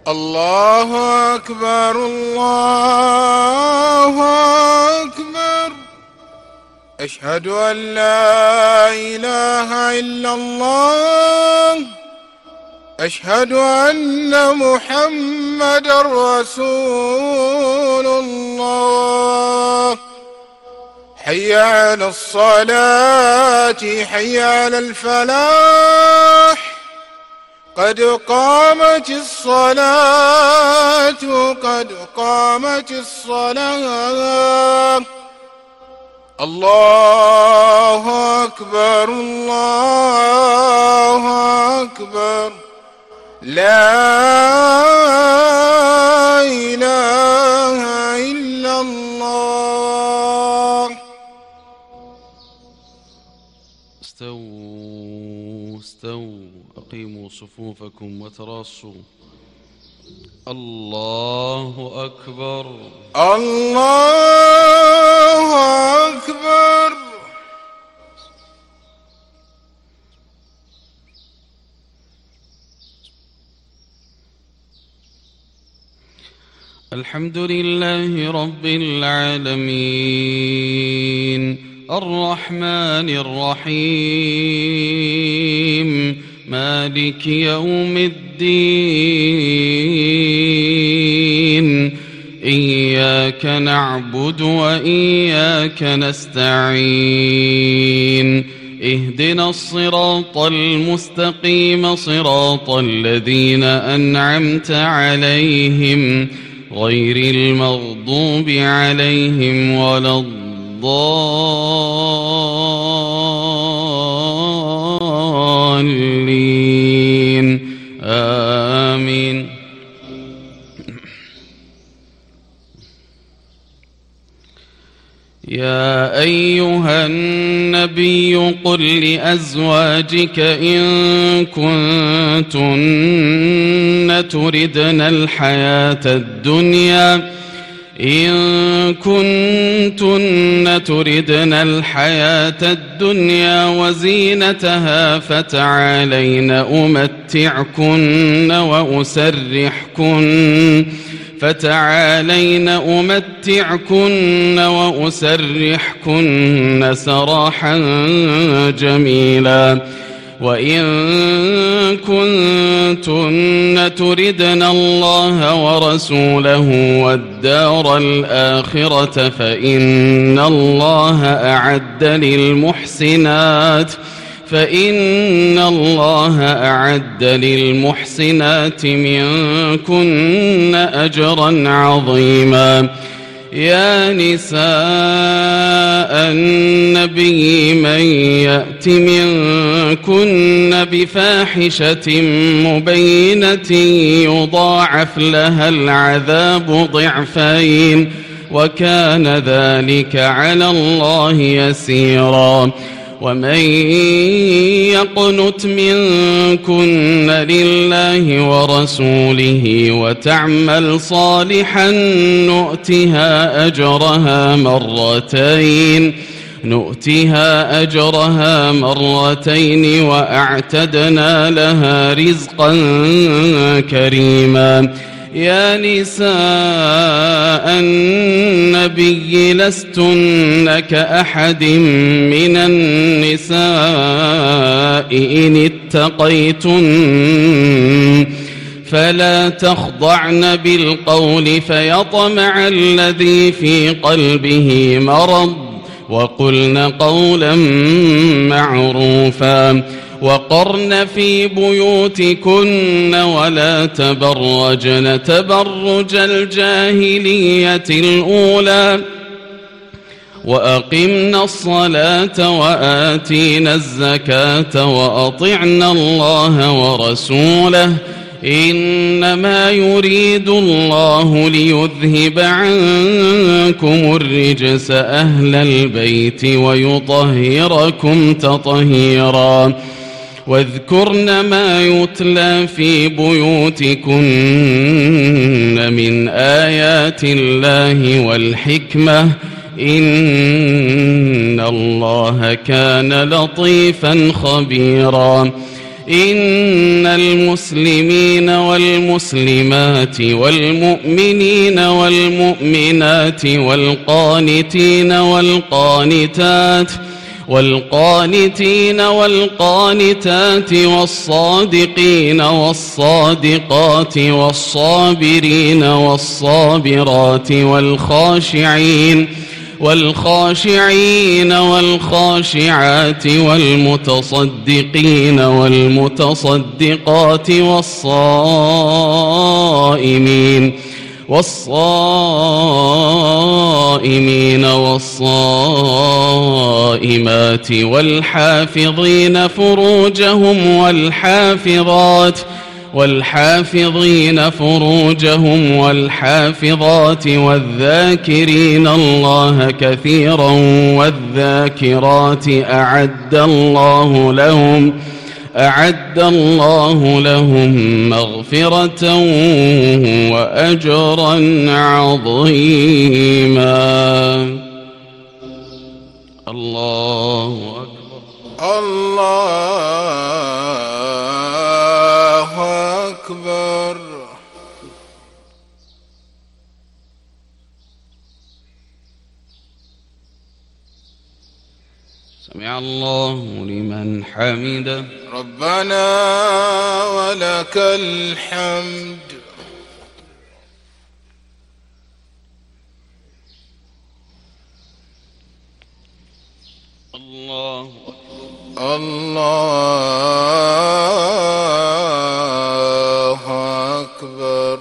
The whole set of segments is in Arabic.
الله أكبر الله أكبر. أشهد أن لا إله إلا الله. أشهد أن محمدًا رسول الله. حي على الصلاة حي على الفلاح. قد قامت الصلاة قد قامت الصلاة. الله أكبر الله أكبر. لا إله إلا الله. استووا أقيموا صفوفكم وتراصوا. الله أكبر الله أكبر. الحمد لله رب العالمين الرحمن الرحيم مالك يوم الدين. إياك نعبد وإياك نستعين. اهدنا الصراط المستقيم صراط الذين أنعمت عليهم غير المغضوب عليهم ولا الضالين. آمين. يا أيها النبي قل لأزواجك إن كنتن تردن الحياة الدنيا وزينتها فتعالين أمتعكن وأسرحكن سراحا جميلا. وإن كنتن تردن الله ورسوله والدار الآخرة فإن الله أعد للمحسنات منكن أجرا عظيما. يا نساء النبي من يأت منكن بفاحشة مبينة يضاعف لها العذاب ضعفين وكان ذلك على الله يسيرا. ومن يقنت منكن لله ورسوله وتعمل صالحا نؤتها أجرها مرتين وأعتدنا لها رزقا كريما. يا نساء النبي لستن كأحد من النساء إن اتقيتن فلا تخضعن بالقول فيطمع الذي في قلبه مرض وقلن قولا معروفا. وقرن في بيوتكن ولا تبرجن تبرج الجاهلية الأولى وأقمنا الصلاة وآتينا الزكاة وأطعنا الله ورسوله إنما يريد الله ليذهب عنكم الرجس أهل البيت ويطهركم تطهيرا. واذكرن ما يتلى في بيوتكن من آيات الله والحكمة إن الله كان لطيفا خبيرا. إن المسلمين والمسلمات والمؤمنين والمؤمنات والقانتين والقانتات والصادقين والصادقات والصابرين والصابرات والخاشعين والخاشعات والمتصدقين والمتصدقات والصائمين والصائمات والحافظين فروجهم والحافظات والذاكرين الله كثيرا والذاكرات أعد الله لهم مغفرة وأجرا عظيما. الله أكبر. الله أكبر. سمع الله لمن حمده. ربنا ولك الحمد. الله أكبر. الله أكبر.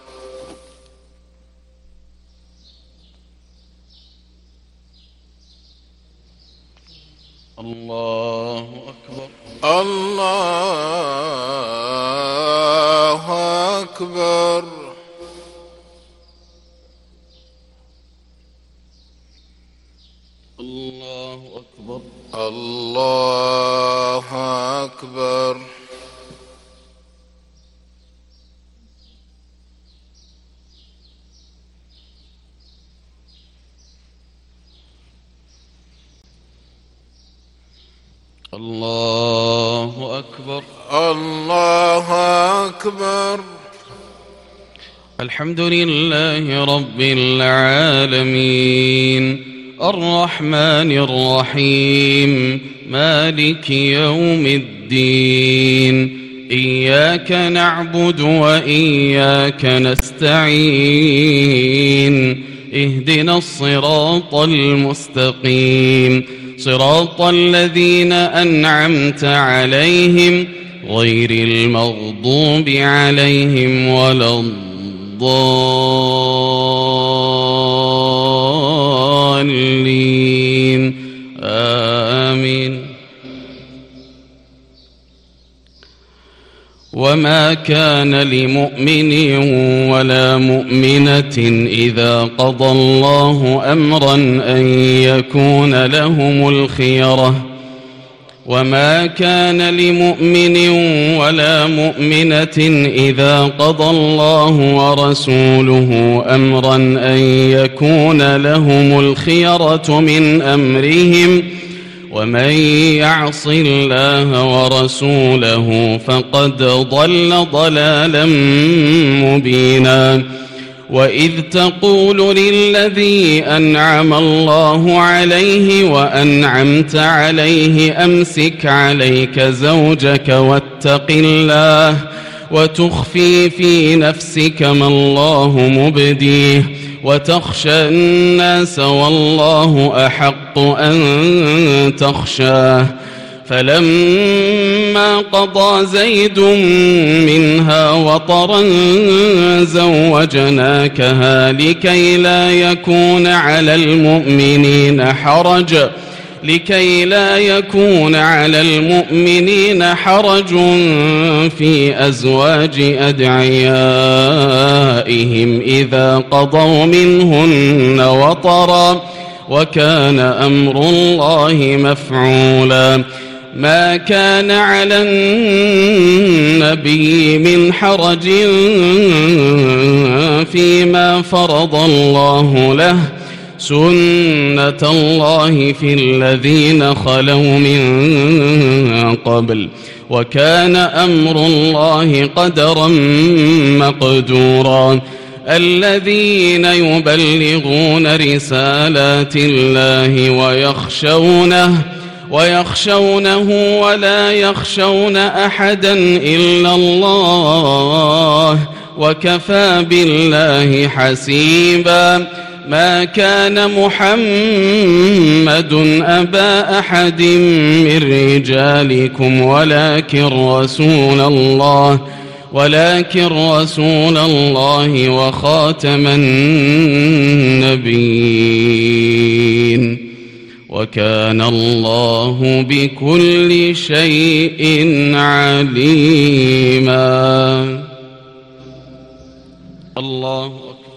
الله أكبر. الله أكبر. الله أكبر. الله أكبر. الله أكبر. الله أكبر. الحمد لله رب العالمين الرحمن الرحيم مالك يوم الدين إياك نعبد وإياك نستعين اهدنا الصراط المستقيم صراط الذين أنعمت عليهم غير المغضوب عليهم ولا الضالين آمين. وما كان لمؤمن ولا مؤمنة إذا قضى الله أمرا أن يكون لهم الخيرة وما كان لمؤمن ولا مؤمنة إذا قضى الله ورسوله أمرا أن يكون لهم الخيرة من أمرهم ومن يعص الله ورسوله فقد ضل ضلالا مبينا. وإذ تقول للذي أنعم الله عليه وأنعمت عليه أمسك عليك زوجك واتق الله وتخفي في نفسك ما الله مبديه وتخشى الناس والله أحق أن تخشاه. فلما قضى زيد منها وطرا زوجناكها لكي لا يكون على المؤمنين حرج في أزواج أدعيائهم إذا قضوا منهن وطرا وكان أمر الله مفعولا. ما كان على النبي من حرج فيما فرض الله له سنة الله في الذين خلوا من قبل وكان أمر الله قدرا مقدورا. الذين يبلغون رسالات الله ويخشونه ولا يخشون أحدا إلا الله وكفى بالله حسيبا. ما كان محمد أبا أحد من رجالكم ولكن رسول الله وخاتم النبيين وكان الله بكل شيء عليما. الله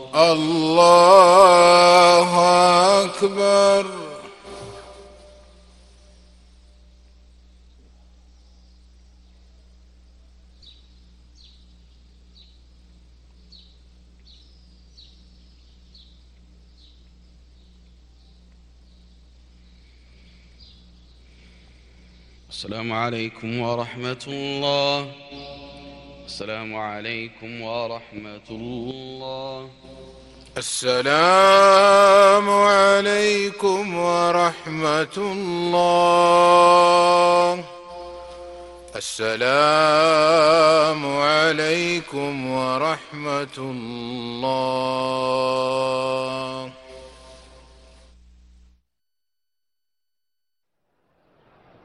أكبر. السلام عليكم ورحمة الله. السلام عليكم ورحمة الله. السلام عليكم ورحمة الله. السلام عليكم ورحمة الله.